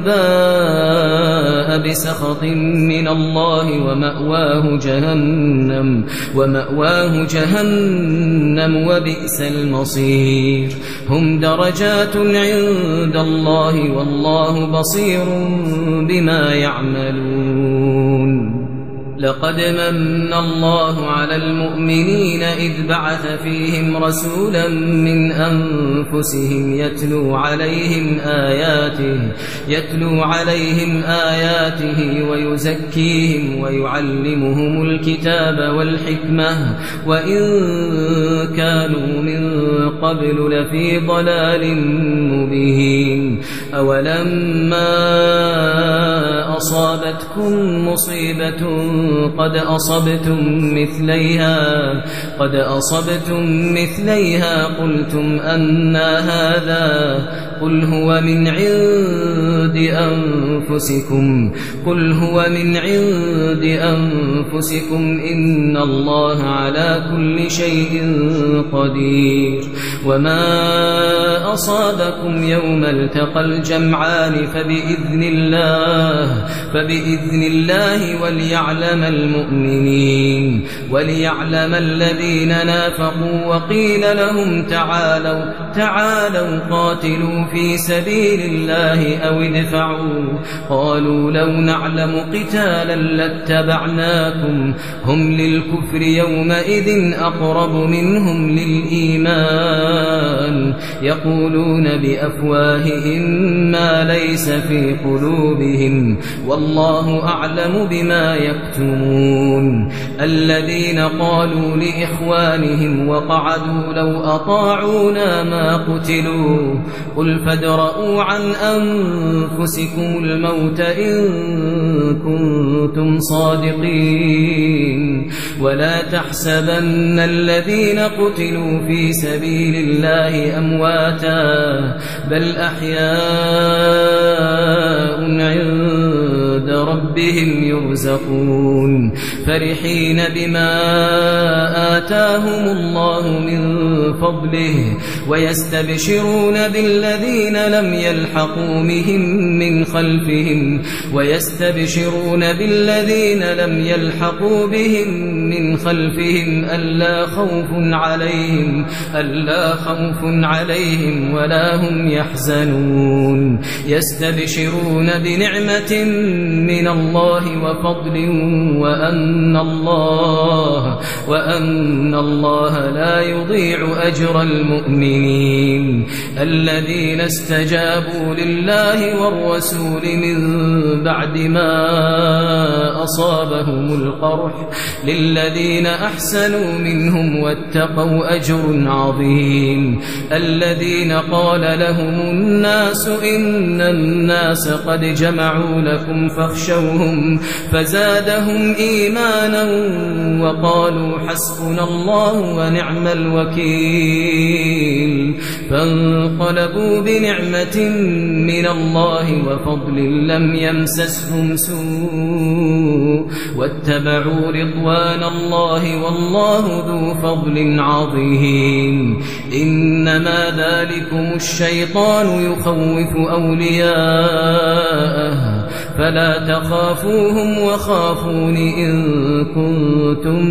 باء بسخط من الله ومأواه جهنم ومأواه جهنم وبئس المصير. هم درجات عند الله والله بصير بما يعملون. لقد من الله على المؤمنين إذ بعث فيهم رسولا من أنفسهم يتلو عليهم آياته يتلو عليهم آياته ويزكيهم ويعلمهم الكتاب والحكمة وإن كانوا من قبل لفي ضلال مبين. أولما أصابتكم مصيبة قد أصبتم مثليها قد أصبتم مثليها قلتم أنى هذا قل هو من عند أنفسكم قل هو من عند أنفسكم إن الله على كل شيء قدير. وما أصابكم يوم التقى الجمعان فبإذن الله فبإذن الله وليعلم المؤمنين وليعلم الذين نافقوا وقيل لهم تعالوا تعالوا قاتلوا في سبيل الله أو ادفعوا قالوا لو نعلم قتالا لاتبعناكم هم للكفر يومئذ أقرب منهم للإيمان يقولون بأفواههم ما ليس في قلوبهم والله أعلم بما يكتمون. الذين قالوا لإخوانهم وقعدوا لو أطاعونا ما قتلوا قل فادرءوا عن أنفسكم الموت إن كنتم صادقين ولا تحسبن الذين قتلوا في سبيل الله أمواتا بل أحياء عند ربهم يرزقون فرحين بما آتاهم الله من فضله ويستبشرون بالذين لم يلحقوا بهم من خلفهم ويستبشرون بالذين لم يلحقوا بهم من خلفهم ألا خوف عليهم ألا خوف عليهم ولا هم يحزنون يستبشرون بنعمة من الله وفضل وأن الله وأن الله لا يضيع أجر المؤمنين الذين استجابوا لله والرسول من بعد ما أصابهم القرح للذين أحسنوا منهم واتقوا أجر عظيم الذين قال لهم الناس إن الناس قد جمعوا لكم فاخشوهم فزادهم إيمانا وقالوا حسبنا الله ونعم الوكيل فانقلبوا بنعمة من الله وفضل لم يمسسهم سوء واتبعوا رضوان الله والله ذو فضل عظيم إنما ذلكم الشيطان يخوف أولياءه فلا تخافوهم وخافون إن كنتم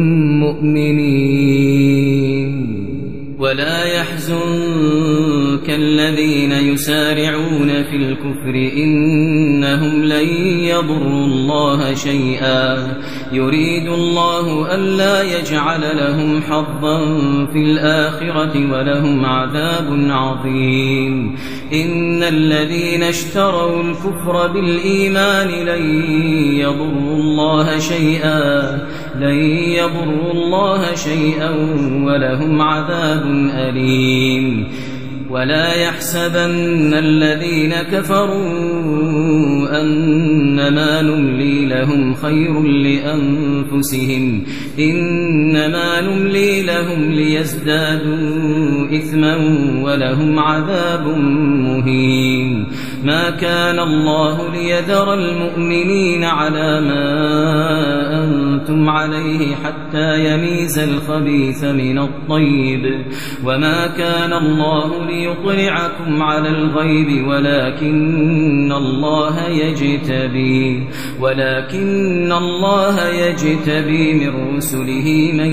مؤمنين ولا يحزنك الذين يسارعون في الكفر إنهم لن يضروا الله شيئا يريد الله ألا يجعل لهم حظا في الآخرة ولهم عذاب عظيم إن الذين اشتروا الكفر بالإيمان لن يضروا الله شيئا لن يضروا الله شيئا ولهم عذاب أليم ولا يحسبن الذين كفروا أنما نملي لهم خير لأنفسهم إنما نملي لهم ليزدادوا إثما ولهم عذاب مهين ما كان الله ليذر المؤمنين على ما أنتم عليه حتى يميز الخبيث من الطيب وما كان الله ليطلعكم على الغيب ولكن الله يجتبي ولكن الله يجتبي من رسله من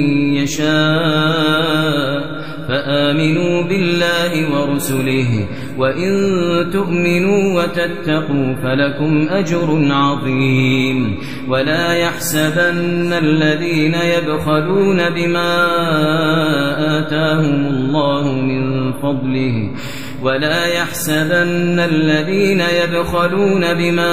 يشاء فآمنوا بالله ورسله وإن تؤمنوا وتتقوا فلكم أجر عظيم ولا يحسبن الذين يبخلون بما آتاهم الله من فضله ولا يحسبن الذين يبخلون بما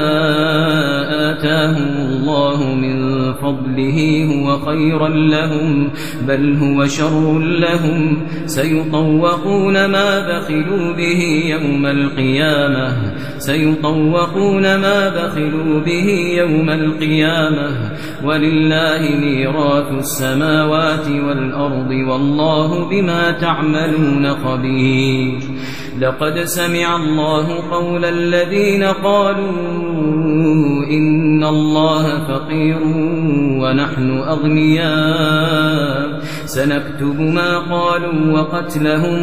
آتاهم الله من فضله هو خيرا لهم بل هو شر لهم سيطوقون ما بخلوا به يوم القيامة سيطوقون ما بخلوا به يوم القيامة ولله ميراث السماوات والأرض والله بما تعملون خبير لقد سمع الله قول الذين قالوا إن الله فقير ونحن أغنياء سنكتب ما قالوا وقتلهم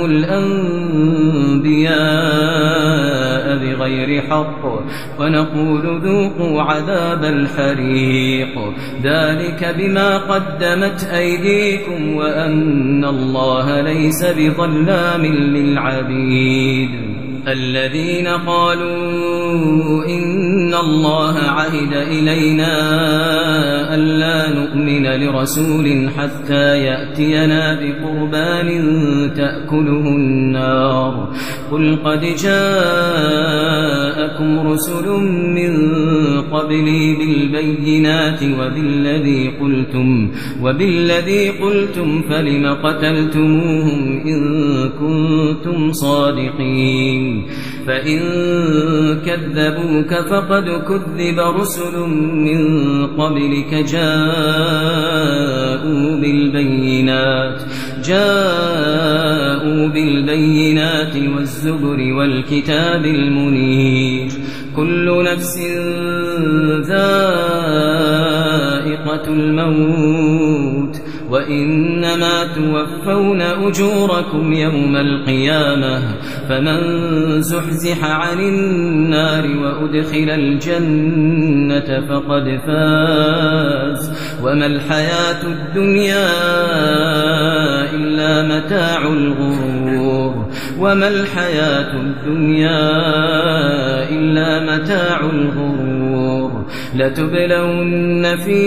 الأنبياء بغير حق ونقول ذوقوا عذاب الحريق ذلك بما قدمت أيديكم وأن الله ليس بظلام للعبيد الذين قالوا إن الله عهد إلينا ألا نؤمن لرسول حتى يأتينا بقربان تأكله النار قل قد جاءكم رسل من قبلي بالبينات وبالذي قلتم وبالذي قلتم فلم قتلتموهم إن كنتم صادقين فإن كذبوك فقد كذب رسل من قبلك جاءوا بالبينات جاءوا بالبينات والزبر والكتاب المنير كل نفس ذائقة الموت وإنما توفون أجوركم يوم القيامة فمن زحزح عن النار وأدخل الجنة فقد فاز وما الحياة الدنيا إلا متاع الغرور وما الحياة الدنيا إلا متاع الغرور لتبلون في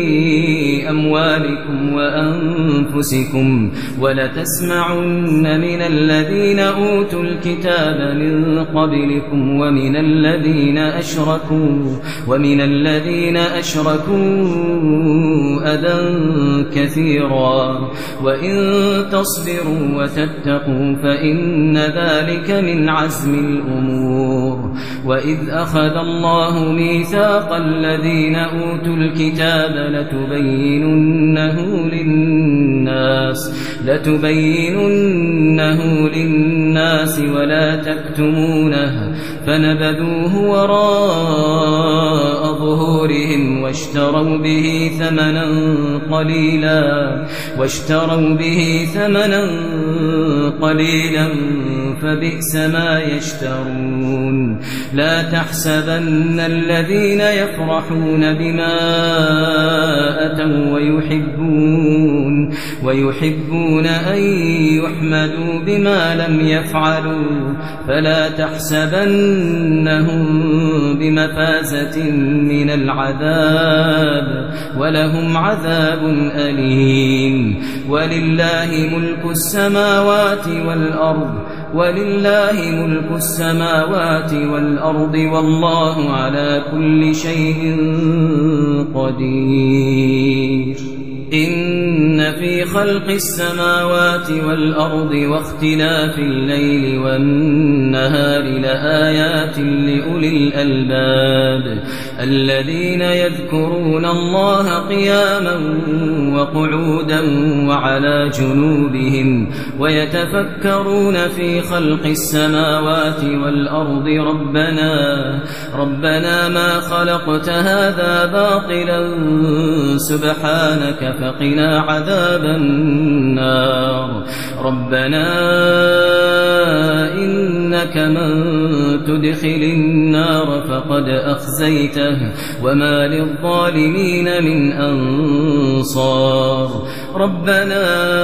أموالكم وأنفسكم ولتسمعن من الذين أوتوا الكتاب من قبلكم ومن الذين أشركوا ومن الذين أشركوا أذى كثيرا وإن تصبروا وتتقوا فإن ذلك من عزم الأمور. وإذ أخذ الله ميثاق الذين أوتوا الكتاب لتبيننه للناس لتبيننه للناس ولا تكتمونه فنبذوه وراء ظهورهم واشتروا به ثمنا قليلا واشتروا به ثمنا قليلا فبئس ما يشترون. لا تحسبن الذين يفرحون بما أتوا ويحبون ويحبون أن يحمدوا بما لم يفعلوا فلا تحسبنهم بمفازة من العذاب ولهم عذاب أليم. ولله ملك السماوات والأرض ولله ملك السماوات والأرض والله على كل شيء قدير. إن في خلق السماوات والأرض واختلاف الليل والنهار لآيات لأولي الألباب الذين يذكرون الله قياما وقعودا وعلى جنوبهم ويتفكرون في خلق السماوات والأرض ربنا ربنا ما خلقت هذا باطلا سبحانك فقنا عذاب النار. ربنا إنك من تدخل النار فقد أخزيته وما للظالمين من أنصار. ربنا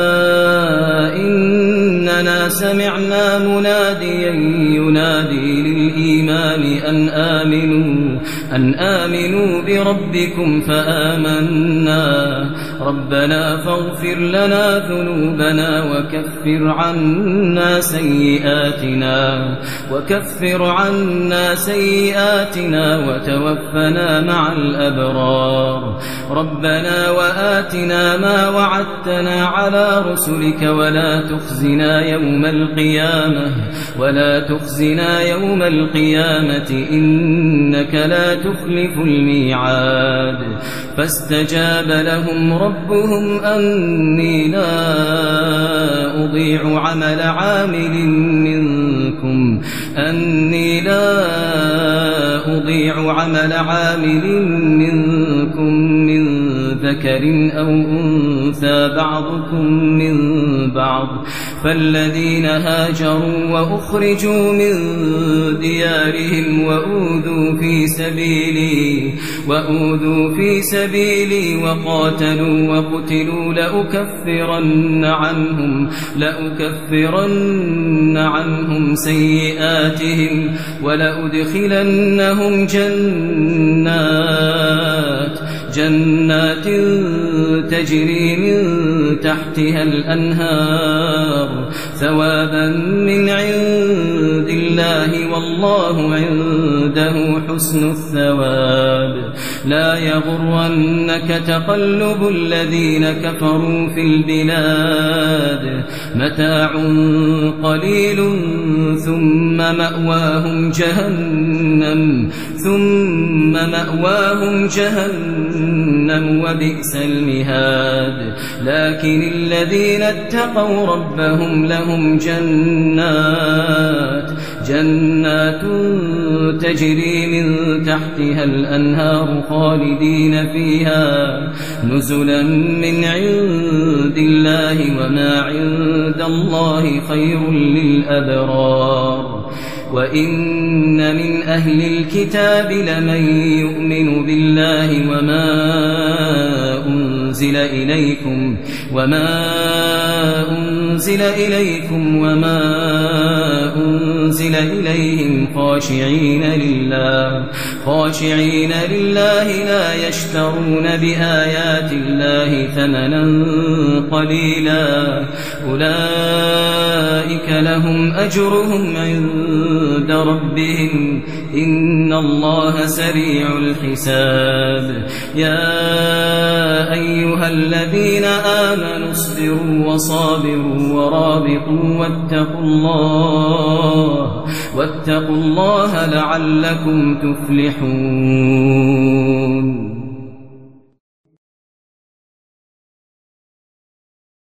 إننا سمعنا مناديا ينادي للإيمان أن آمنوا أن آمنوا بربكم فآمنا. ربنا فاغفر لنا ذنوبنا وكفر عنا سيئاتنا وكفر عنا سيئاتنا وتوفنا مع الأبرار. ربنا وآتنا ما وعدتنا على رسلك ولا تخزنا يوم القيامة ولا تخزنا يوم القيامة إنك لا تخلف الميعاد. فاستجاب لهم ربهم أني لا أضيع عمل عامل منكم أني لا أضيع عمل عامل منكم من ذكر أو أنثى بعضكم من بعض. فالذين هاجروا وأخرجوا من ديارهم وأوذوا في سبيلي وأوذوا في سبيلي وقاتلوا وقتلوا لأكفرن عنهم لأكفرن عنهم سيئاتهم ولأدخلنهم جنات جنات تجري من تحتها الأنهار ثوابا من عند الله والله عنده حسن الثواب. لا يغرنك تقلب الذين كفروا في البلاد متاع قليل ثم مأواهم جهنم ثم مأواهم جهنم وبئس المهاد. لكن الذين اتقوا ربهم لهم جنات جنات تجري من تحتها الأنهار خالدين فيها نزلا من عند الله وما عند الله خير للأبرار. وإن من أهل الكتاب لمن يؤمن بالله وما أنزل أنزل إليكم وما أنزل إليكم وما أنزل إليهم خاشعين لله خاشعين لله لا يشترون بآيات الله ثمنا قليلا أولئك لهم أجرهم عند ربهم إن الله سريع الحساب يا أيها الذين آمنوا اصبروا وصابروا ورابطوا واتقوا الله واتقوا الله لعلكم تفلحون.